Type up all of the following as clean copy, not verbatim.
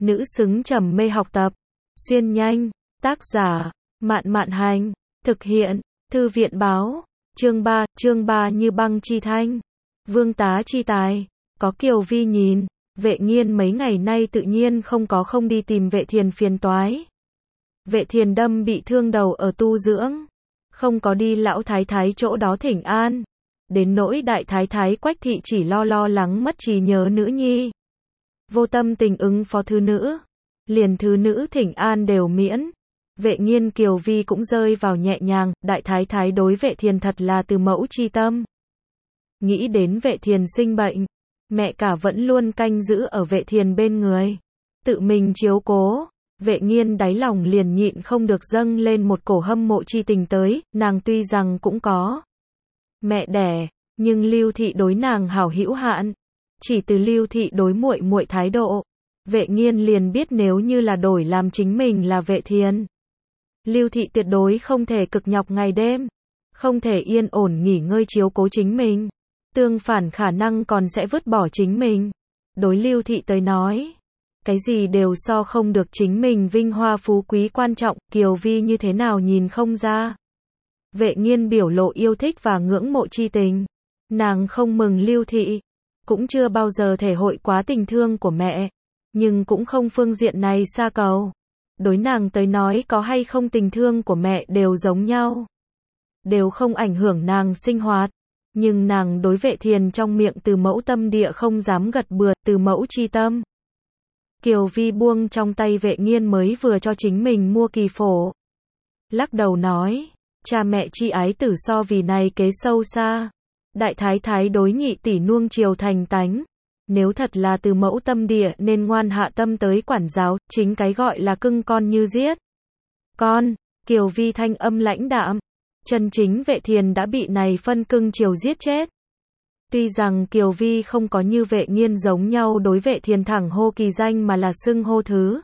nữ xứng trầm mê học tập. Xuyên nhanh, tác giả, Mạn Mạn Hành, thực hiện, Thư viện Báo, chương 3 như băng chi thanh, vương tá chi tài, có Kiều Vi nhìn, Vệ Nghiên mấy ngày nay tự nhiên không đi tìm Vệ Thiền phiền toái. Vệ Thiền đâm bị thương đầu ở tu dưỡng, không có đi lão thái thái chỗ đó thỉnh an. Đến nỗi đại thái thái Quách thị chỉ lo lắng mất trí nhớ nữ nhi. Vô tâm tình ứng phó thứ nữ, liền thứ nữ thỉnh an đều miễn. Vệ Nghiên Kiều Vi cũng rơi vào nhẹ nhàng, đại thái thái đối Vệ Thiền thật là từ mẫu chi tâm. Nghĩ đến Vệ Thiền sinh bệnh, mẹ cả vẫn luôn canh giữ ở Vệ Thiền bên người, tự mình chiếu cố. Vệ Nghiên đáy lòng liền nhịn không được dâng lên một cổ hâm mộ chi tình tới, nàng tuy rằng cũng có mẹ đẻ, nhưng Lưu thị đối nàng hảo hữu hạn. Chỉ từ Lưu thị đối muội muội thái độ, Vệ Nghiên liền biết nếu như là đổi làm chính mình là Vệ Thiền, Lưu thị tuyệt đối không thể cực nhọc ngày đêm, không thể yên ổn nghỉ ngơi chiếu cố chính mình, tương phản khả năng còn sẽ vứt bỏ chính mình. Đối Lưu thị tới nói, cái gì đều so không được chính mình vinh hoa phú quý quan trọng. Kiều Vi như thế nào nhìn không ra. Vệ Nghiên biểu lộ yêu thích và ngưỡng mộ chi tình. Nàng không mừng Lưu thị, cũng chưa bao giờ thể hội quá tình thương của mẹ, nhưng cũng không phương diện này xa cầu. Đối nàng tới nói có hay không tình thương của mẹ đều giống nhau, đều không ảnh hưởng nàng sinh hoạt. Nhưng nàng đối Vệ Thiền trong miệng từ mẫu tâm địa không dám gật bừa, từ mẫu chi tâm. Kiều Vi buông trong tay Vệ Nghiên mới vừa cho chính mình mua kỳ phổ, lắc đầu nói, cha mẹ chi ái tử so vì này kế sâu xa. Đại thái thái đối nhị tỷ nuông chiều thành tánh, nếu thật là từ mẫu tâm địa nên ngoan hạ tâm tới quản giáo, chính cái gọi là cưng con như giết con. Kiều Vi thanh âm lãnh đạm, chân chính Vệ Thiền đã bị này phân cưng chiều giết chết. Tuy rằng Kiều Vi không có như Vệ Nghiên giống nhau đối Vệ Thiền thẳng hô kỳ danh mà là xưng hô thứ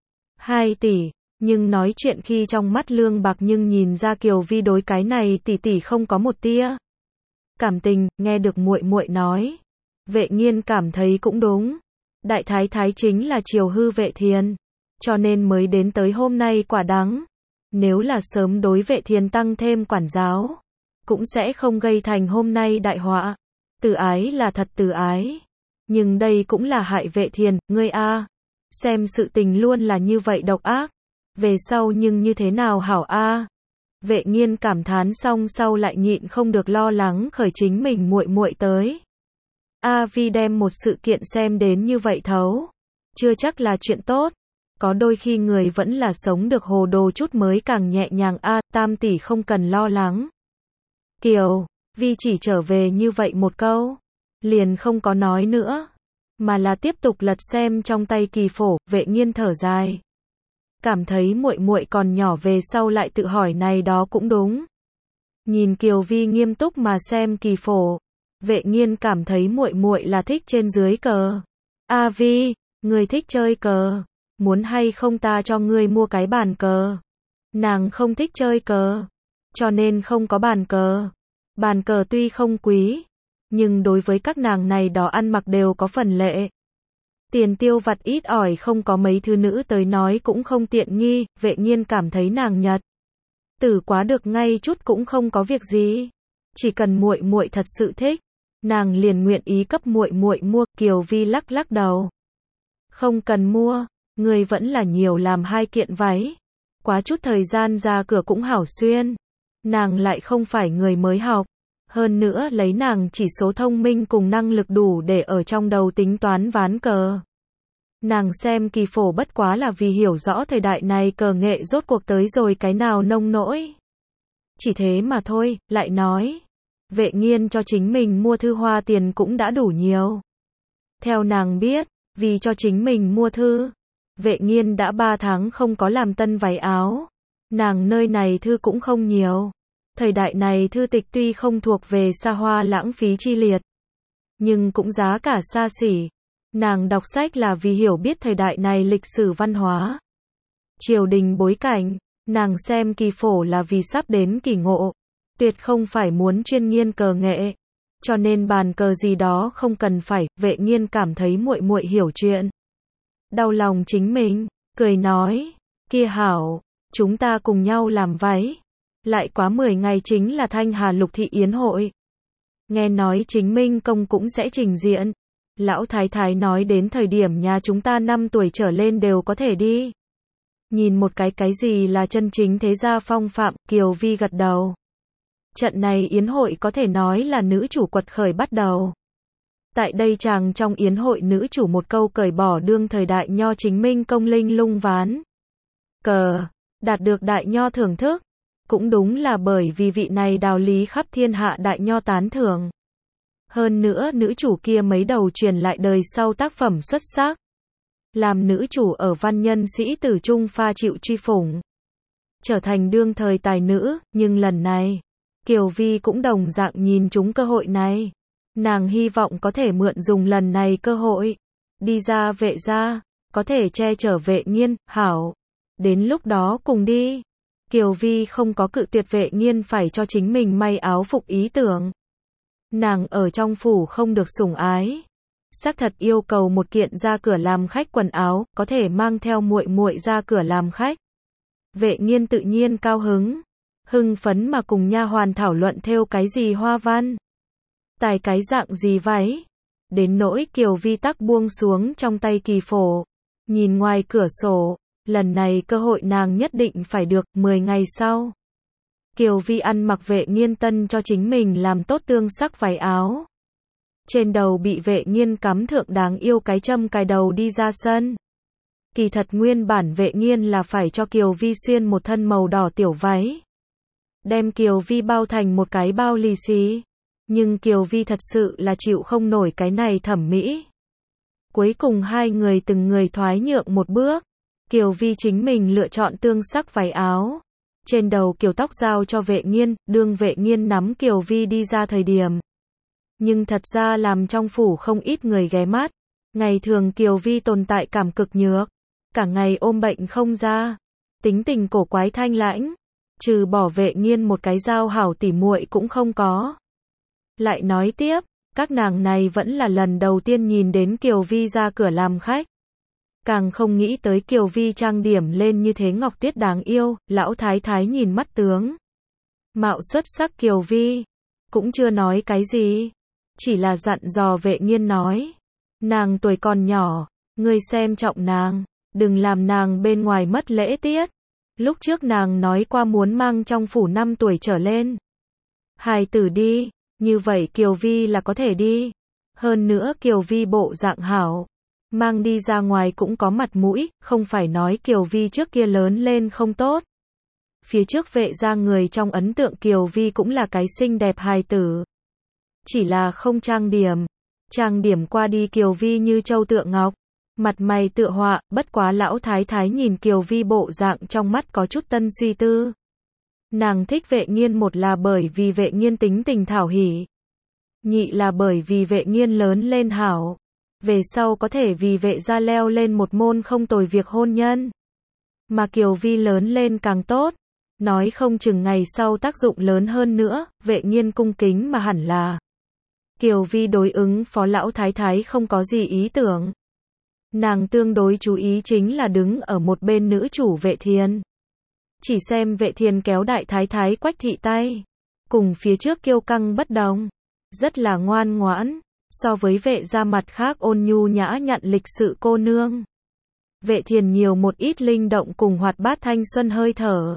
hai tỷ, nhưng nói chuyện khi trong mắt Lương Bạc nhưng nhìn ra Kiều Vi đối cái này tỷ tỷ không có một tia cảm tình. Nghe được muội muội nói, Vệ Nghiên cảm thấy cũng đúng. Đại thái thái chính là chiều hư Vệ Thiền, cho nên mới đến tới hôm nay quả đắng. Nếu là sớm đối Vệ Thiền tăng thêm quản giáo, cũng sẽ không gây thành hôm nay đại họa. Từ ái là thật từ ái, nhưng đây cũng là hại Vệ Thiền. Ngươi a, xem sự tình luôn là như vậy độc ác, về sau nhưng như thế nào hảo a. Vệ Nghiên cảm thán xong sau lại nhịn không được lo lắng khởi chính mình muội muội tới. A Vi đem một sự kiện xem đến như vậy thấu, chưa chắc là chuyện tốt. Có đôi khi người vẫn là sống được hồ đồ chút mới càng nhẹ nhàng. Tam tỷ không cần lo lắng. Kiều Vi chỉ trở về như vậy một câu, liền không có nói nữa, mà là tiếp tục lật xem trong tay kỳ phổ. Vệ Nghiên thở dài, cảm thấy muội muội còn nhỏ, về sau lại tự hỏi này đó cũng đúng. Nhìn Kiều Vi nghiêm túc mà xem kỳ phổ, Vệ Nghiên cảm thấy muội muội là thích trên dưới cờ. A Vi, ngươi thích chơi cờ, muốn hay không ta cho ngươi mua cái bàn cờ. Nàng không thích chơi cờ, cho nên không có bàn cờ. Bàn cờ tuy không quý, nhưng đối với các nàng này đó ăn mặc đều có phần lệ. Tiền tiêu vặt ít ỏi không có mấy thứ nữ tới nói cũng không tiện nghi. Vệ Nghiên cảm thấy nàng nhật tử quá được ngay chút cũng không có việc gì. Chỉ cần muội muội thật sự thích, nàng liền nguyện ý cấp muội muội mua. Kiều Vi lắc đầu, không cần mua, người vẫn là nhiều làm 2 kiện váy, quá chút thời gian ra cửa cũng hảo xuyên. Nàng lại không phải người mới học, hơn nữa lấy nàng chỉ số thông minh cùng năng lực đủ để ở trong đầu tính toán ván cờ. Nàng xem kỳ phổ bất quá là vì hiểu rõ thời đại này cờ nghệ rốt cuộc tới rồi cái nào nông nỗi. Chỉ thế mà thôi. Lại nói, Vệ Nghiên cho chính mình mua thư hoa tiền cũng đã đủ nhiều. Theo nàng biết, vì cho chính mình mua thư, Vệ Nghiên đã 3 tháng không có làm tân váy áo. Nàng nơi này thư cũng không nhiều. Thời đại này thư tịch tuy không thuộc về xa hoa lãng phí chi liệt, nhưng cũng giá cả xa xỉ. Nàng đọc sách là vì hiểu biết thời đại này lịch sử văn hóa, triều đình bối cảnh. Nàng xem kỳ phổ là vì sắp đến kỳ ngộ, tuyệt không phải muốn chuyên nghiên cờ nghệ. Cho nên bàn cờ gì đó không cần phải. Vệ Nghiên cảm thấy muội muội hiểu chuyện, đau lòng chính mình, cười nói, kia hảo, chúng ta cùng nhau làm váy. Lại quá 10 ngày chính là Thanh Hà Lục Thị Yến hội. Nghe nói chính Minh Công cũng sẽ trình diện. Lão Thái Thái nói đến thời điểm nhà chúng ta 5 tuổi trở lên đều có thể đi. Nhìn một cái gì là chân chính thế gia phong phạm, Kiều Vi gật đầu. Trận này yến hội có thể nói là nữ chủ quật khởi bắt đầu. Tại đây chàng trong yến hội nữ chủ một câu cởi bỏ đương thời đại nho chính Minh Công linh lung ván cờ, đạt được đại nho thưởng thức. Cũng đúng là bởi vì vị này đạo lý khắp thiên hạ đại nho tán thưởng. Hơn nữa nữ chủ kia mấy đầu truyền lại đời sau tác phẩm xuất sắc. Làm nữ chủ ở văn nhân sĩ tử trung pha chịu truy phủng. Trở thành đương thời tài nữ, nhưng lần này, Kiều Vi cũng đồng dạng nhìn trúng cơ hội này. Nàng hy vọng có thể mượn dùng lần này cơ hội. Đi ra Vệ gia, có thể che chở Vệ Nghiên, hảo. Đến lúc đó cùng đi. Kiều Vi không có cự tuyệt Vệ Nghiên phải cho chính mình may áo phục ý tưởng. Nàng ở trong phủ không được sủng ái. Xác thật yêu cầu một kiện ra cửa làm khách quần áo, có thể mang theo muội muội ra cửa làm khách. Vệ Nghiên tự nhiên cao hứng. Hưng phấn mà cùng nha hoàn thảo luận thêu cái gì hoa văn. Tài cái dạng gì váy. Đến nỗi Kiều Vi tắc buông xuống trong tay kỳ phổ. Nhìn ngoài cửa sổ. Lần này cơ hội nàng nhất định phải được. 10 ngày sau, Kiều Vi ăn mặc Vệ Nghiên tân cho chính mình làm tốt tương sắc váy áo. Trên đầu bị Vệ Nghiên cắm thượng đáng yêu cái châm cài đầu đi ra sân. Kỳ thật nguyên bản Vệ Nghiên là phải cho Kiều Vi xuyên một thân màu đỏ tiểu váy. Đem Kiều Vi bao thành một cái bao lì xì. Nhưng Kiều Vi thật sự là chịu không nổi cái này thẩm mỹ. Cuối cùng hai người từng người thoái nhượng một bước. Kiều Vi chính mình lựa chọn tương sắc váy áo. Trên đầu kiểu tóc giao cho Vệ Nghiên, đương Vệ Nghiên nắm Kiều Vi đi ra thời điểm. Nhưng thật ra làm trong phủ không ít người ghé mắt. Ngày thường Kiều Vi tồn tại cảm cực nhược. Cả ngày ôm bệnh không ra. Tính tình cổ quái thanh lãnh. Trừ bỏ Vệ Nghiên một cái giao hảo tỉ muội cũng không có. Lại nói tiếp, các nàng này vẫn là lần đầu tiên nhìn đến Kiều Vi ra cửa làm khách. Càng không nghĩ tới Kiều Vi trang điểm lên như thế ngọc tiết đáng yêu, lão thái thái nhìn mắt tướng. Mạo xuất sắc Kiều Vi, cũng chưa nói cái gì, chỉ là dặn dò Vệ Nghiên nói. Nàng tuổi còn nhỏ, ngươi xem trọng nàng, đừng làm nàng bên ngoài mất lễ tiết. Lúc trước nàng nói qua muốn mang trong phủ 5 tuổi trở lên. Hài tử đi, như vậy Kiều Vi là có thể đi. Hơn nữa Kiều Vi bộ dạng hảo. Mang đi ra ngoài cũng có mặt mũi, không phải nói Kiều Vi trước kia lớn lên không tốt. Phía trước Vệ gia người trong ấn tượng Kiều Vi cũng là cái xinh đẹp hài tử. Chỉ là không trang điểm. Trang điểm qua đi Kiều Vi như châu tựa ngọc. Mặt mày tựa họa, bất quá lão thái thái nhìn Kiều Vi bộ dạng trong mắt có chút tân suy tư. Nàng thích Vệ Nghiên một là bởi vì Vệ Nghiên tính tình thảo hỉ. Nhị là bởi vì Vệ Nghiên lớn lên hảo. Về sau có thể vì Vệ gia leo lên một môn không tồi việc hôn nhân. Mà Kiều Vi lớn lên càng tốt. Nói không chừng ngày sau tác dụng lớn hơn nữa, Vệ Nghiên cung kính mà hẳn là. Kiều Vi đối ứng phó lão thái thái không có gì ý tưởng. Nàng tương đối chú ý chính là đứng ở một bên nữ chủ Vệ Thiền. Chỉ xem Vệ Thiền kéo đại thái thái Quách thị tay. Cùng phía trước kiêu căng bất đồng. Rất là ngoan ngoãn. So với Vệ gia mặt khác ôn nhu nhã nhặn lịch sự cô nương. Vệ Thiền nhiều một ít linh động cùng hoạt bát thanh xuân hơi thở.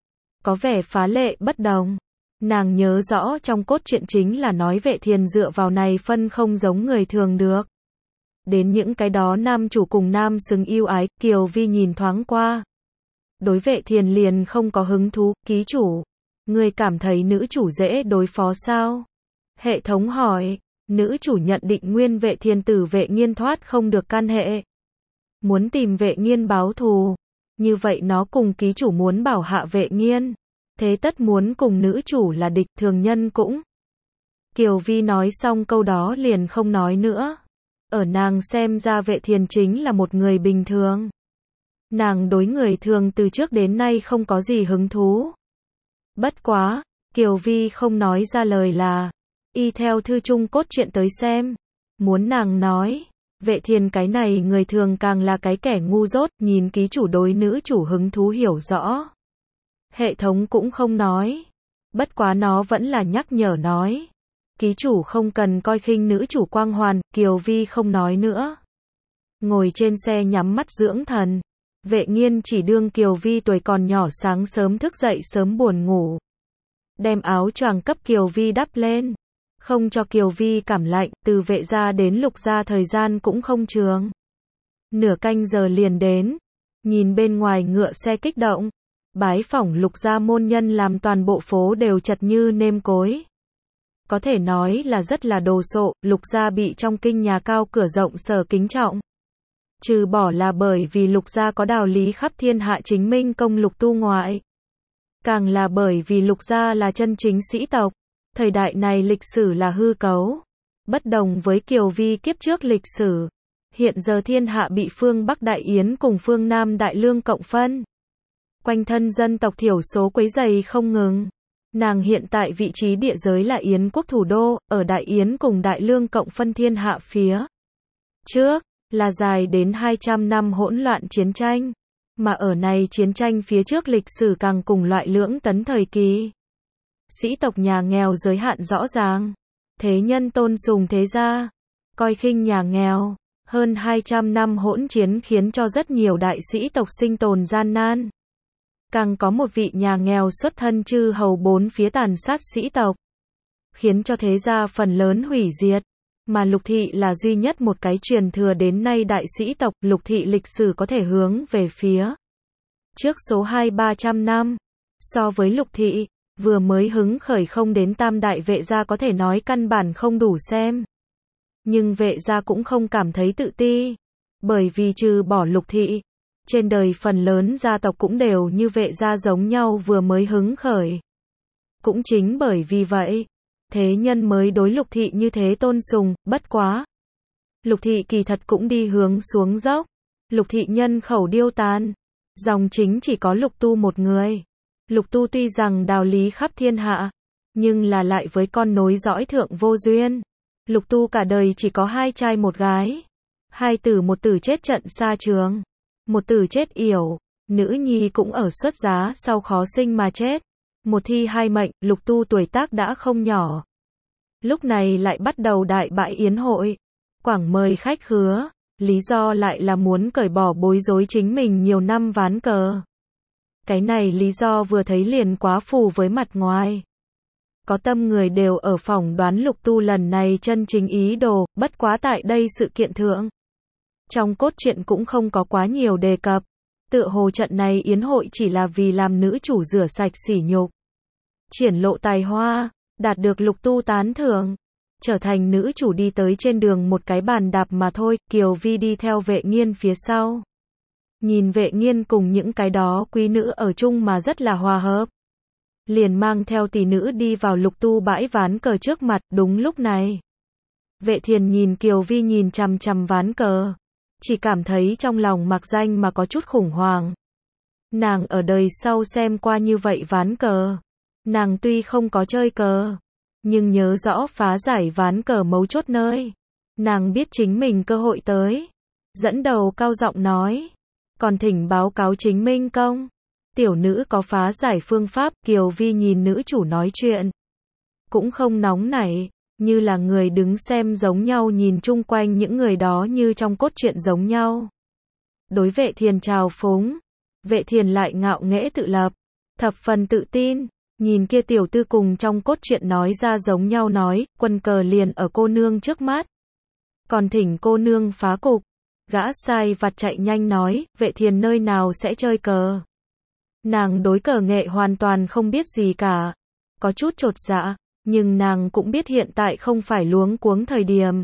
Có vẻ phá lệ bất đồng. Nàng nhớ rõ trong cốt truyện chính là nói Vệ Thiền dựa vào này phân không giống người thường được. Đến những cái đó nam chủ cùng nam xứng yêu ái, Kiều Vi nhìn thoáng qua. Đối Vệ Thiền liền không có hứng thú, ký chủ. Người cảm thấy nữ chủ dễ đối phó sao? Hệ thống hỏi. Nữ chủ nhận định nguyên Vệ Thiền tử Vệ Nghiên thoát không được can hệ. Muốn tìm Vệ Nghiên báo thù. Như vậy nó cùng ký chủ muốn bảo hạ Vệ Nghiên. Thế tất muốn cùng nữ chủ là địch, thường nhân cũng. Kiều Vi nói xong câu đó liền không nói nữa. Ở nàng xem ra Vệ Thiền chính là một người bình thường. Nàng đối người thường từ trước đến nay không có gì hứng thú. Bất quá, Kiều Vi không nói ra lời là, y theo thư chung cốt truyện tới xem. Muốn nàng nói, Vệ Thiền cái này người thường càng là cái kẻ ngu dốt, nhìn ký chủ đối nữ chủ hứng thú hiểu rõ. Hệ thống cũng không nói. Bất quá nó vẫn là nhắc nhở nói. Ký chủ không cần coi khinh nữ chủ quang hoàn, Kiều Vi không nói nữa. Ngồi trên xe nhắm mắt dưỡng thần. Vệ Nghiên chỉ đương Kiều Vi tuổi còn nhỏ sáng sớm thức dậy sớm buồn ngủ. Đem áo choàng cấp Kiều Vi đắp lên. Không cho Kiều Vi cảm lạnh, từ vệ gia đến Lục gia thời gian cũng không trường. Nửa canh giờ liền đến. Nhìn bên ngoài ngựa xe kích động. Bái phỏng Lục gia môn nhân làm toàn bộ phố đều chật như nêm cối. Có thể nói là rất là đồ sộ, Lục gia bị trong kinh nhà cao cửa rộng sở kính trọng. Trừ bỏ là bởi vì Lục gia có đạo lý khắp thiên hạ chính minh công Lục tu ngoại. Càng là bởi vì Lục gia là chân chính sĩ tộc. Thời đại này lịch sử là hư cấu. Bất đồng với Kiều Vi kiếp trước lịch sử. Hiện giờ thiên hạ bị phương Bắc Đại Yến cùng phương Nam Đại Lương cộng phân. Quanh thân dân tộc thiểu số quấy rầy không ngừng. Nàng hiện tại vị trí địa giới là Yến quốc thủ đô, ở Đại Yến cùng Đại Lương cộng phân thiên hạ phía trước, là dài đến 200 năm hỗn loạn chiến tranh. Mà ở này chiến tranh phía trước lịch sử càng cùng loại lưỡng tấn thời kỳ. Sĩ tộc nhà nghèo giới hạn rõ ràng. Thế nhân tôn sùng thế gia. Coi khinh nhà nghèo. Hơn 200 năm hỗn chiến khiến cho rất nhiều đại sĩ tộc sinh tồn gian nan. Càng có một vị nhà nghèo xuất thân chư hầu bốn phía tàn sát sĩ tộc. Khiến cho thế gia phần lớn hủy diệt. Mà Lục thị là duy nhất một cái truyền thừa đến nay đại sĩ tộc. Lục thị lịch sử có thể hướng về phía trước số 200-300 năm. So với Lục thị, vừa mới hứng khởi không đến tam đại vệ gia có thể nói căn bản không đủ xem. Nhưng vệ gia cũng không cảm thấy tự ti. Bởi vì trừ bỏ Lục thị, trên đời phần lớn gia tộc cũng đều như vệ gia giống nhau vừa mới hứng khởi. Cũng chính bởi vì vậy, thế nhân mới đối Lục thị như thế tôn sùng, bất quá. Lục thị kỳ thật cũng đi hướng xuống dốc. Lục thị nhân khẩu điêu tàn. Dòng chính chỉ có Lục tu một người. Lục tu tuy rằng đạo lý khắp thiên hạ, nhưng là lại với con nối dõi thượng vô duyên. Lục tu cả đời chỉ có 2 trai 1 gái. 2 tử một tử chết trận xa trường. Một tử chết yểu. Nữ nhi cũng ở xuất giá sau khó sinh mà chết. Một thi 2 mệnh, Lục tu tuổi tác đã không nhỏ. Lúc này lại bắt đầu đại bại yến hội. Quảng mời khách khứa. Lý do lại là muốn cởi bỏ bối rối chính mình nhiều năm ván cờ. Cái này lý do vừa thấy liền quá phù với mặt ngoài. Có tâm người đều ở phỏng đoán Lục tu lần này chân chính ý đồ, bất quá tại đây sự kiện thượng. Trong cốt truyện cũng không có quá nhiều đề cập. Tựa hồ trận này yến hội chỉ là vì làm nữ chủ rửa sạch sỉ nhục. Triển lộ tài hoa, đạt được Lục tu tán thưởng. Trở thành nữ chủ đi tới trên đường một cái bàn đạp mà thôi, Kiều Vi đi theo Vệ Nghiên phía sau. Nhìn Vệ Nghiên cùng những cái đó quý nữ ở chung mà rất là hòa hợp. Liền mang theo tỷ nữ đi vào Lục tu bãi ván cờ trước mặt, đúng lúc này. Vệ Thiền nhìn Kiều Vi nhìn chằm chằm ván cờ. Chỉ cảm thấy trong lòng mặc danh mà có chút khủng hoảng. Nàng ở đời sau xem qua như vậy ván cờ. Nàng tuy không có chơi cờ, nhưng nhớ rõ phá giải ván cờ mấu chốt nơi. Nàng biết chính mình cơ hội tới. Dẫn đầu cao giọng nói. Còn thỉnh báo cáo chính minh công. Tiểu nữ có phá giải phương pháp. Kiều Vi nhìn nữ chủ nói chuyện. Cũng không nóng nảy. Như là người đứng xem giống nhau nhìn chung quanh những người đó như trong cốt truyện giống nhau. Đối Vệ Thiền trào phúng. Vệ Thiền lại ngạo nghễ tự lập. Thập phần tự tin. Nhìn kia tiểu tư cùng trong cốt truyện nói ra giống nhau nói, quân cờ liền ở cô nương trước mắt. Còn thỉnh cô nương phá cục. Gã sai vặt chạy nhanh nói, Vệ Thiền nơi nào sẽ chơi cờ. Nàng đối cờ nghệ hoàn toàn không biết gì cả. Có chút chột dạ, nhưng nàng cũng biết hiện tại không phải luống cuống thời điểm.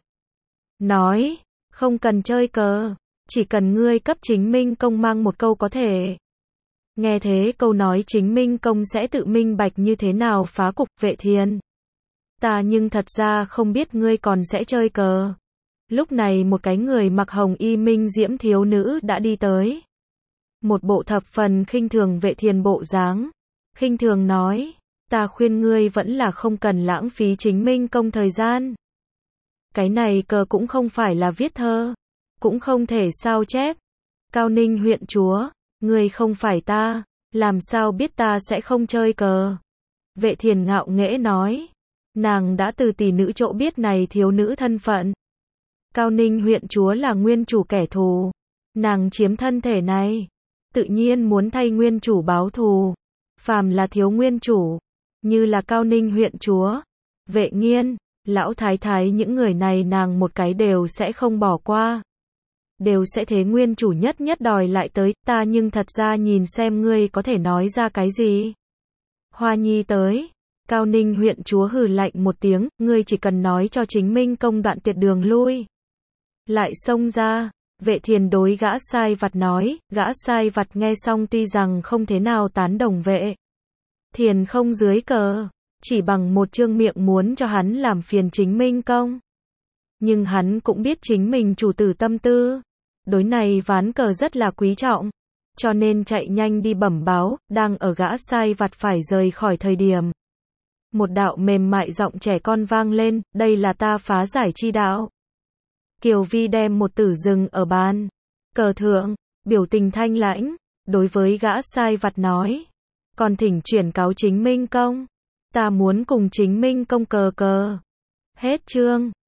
Nói, không cần chơi cờ, chỉ cần ngươi cấp chính minh công mang một câu có thể. Nghe thế câu nói chính minh công sẽ tự minh bạch như thế nào phá cục. Vệ Thiền. Ta nhưng thật ra không biết ngươi còn sẽ chơi cờ. Lúc này một cái người mặc hồng y minh diễm thiếu nữ đã đi tới. Một bộ thập phần khinh thường Vệ Thiền bộ dáng. Khinh thường nói, ta khuyên ngươi vẫn là không cần lãng phí chính minh công thời gian. Cái này cờ cũng không phải là viết thơ. cũng không thể sao chép. Cao Ninh huyện chúa, ngươi không phải ta, làm sao biết ta sẽ không chơi cờ. Vệ Thiền ngạo nghễ nói, nàng đã từ tỷ nữ chỗ biết này thiếu nữ thân phận. Cao Ninh huyện chúa là nguyên chủ kẻ thù, nàng chiếm thân thể này, tự nhiên muốn thay nguyên chủ báo thù. Phàm là thiếu nguyên chủ, như là Cao Ninh huyện chúa, Vệ Nghiên, lão thái thái, những người này nàng một cái đều sẽ không bỏ qua. Đều sẽ thế nguyên chủ nhất nhất đòi lại tới, ta nhưng thật ra nhìn xem ngươi có thể nói ra cái gì. Hoa Nhi tới, Cao Ninh huyện chúa hừ lạnh một tiếng, ngươi chỉ cần nói cho chính Minh công đoạn tuyệt đường lui. Lại xông ra, Vệ Thiền đối gã sai vặt nói, gã sai vặt nghe xong tuy rằng không thế nào tán đồng Vệ Thiền không dưới cờ, chỉ bằng một trương miệng muốn cho hắn làm phiền chính Minh công. Nhưng hắn cũng biết chính mình chủ tử tâm tư, đối này ván cờ rất là quý trọng, cho nên chạy nhanh đi bẩm báo, đang ở gã sai vặt phải rời khỏi thời điểm. Một đạo mềm mại giọng trẻ con vang lên, đây là ta phá giải chi đạo. Kiều Vi đem một tử dừng ở bàn cờ thượng, biểu tình thanh lãnh, đối với gã sai vặt nói, còn thỉnh chuyển cáo chính Minh công, ta muốn cùng chính Minh công cờ cờ. Hết chương.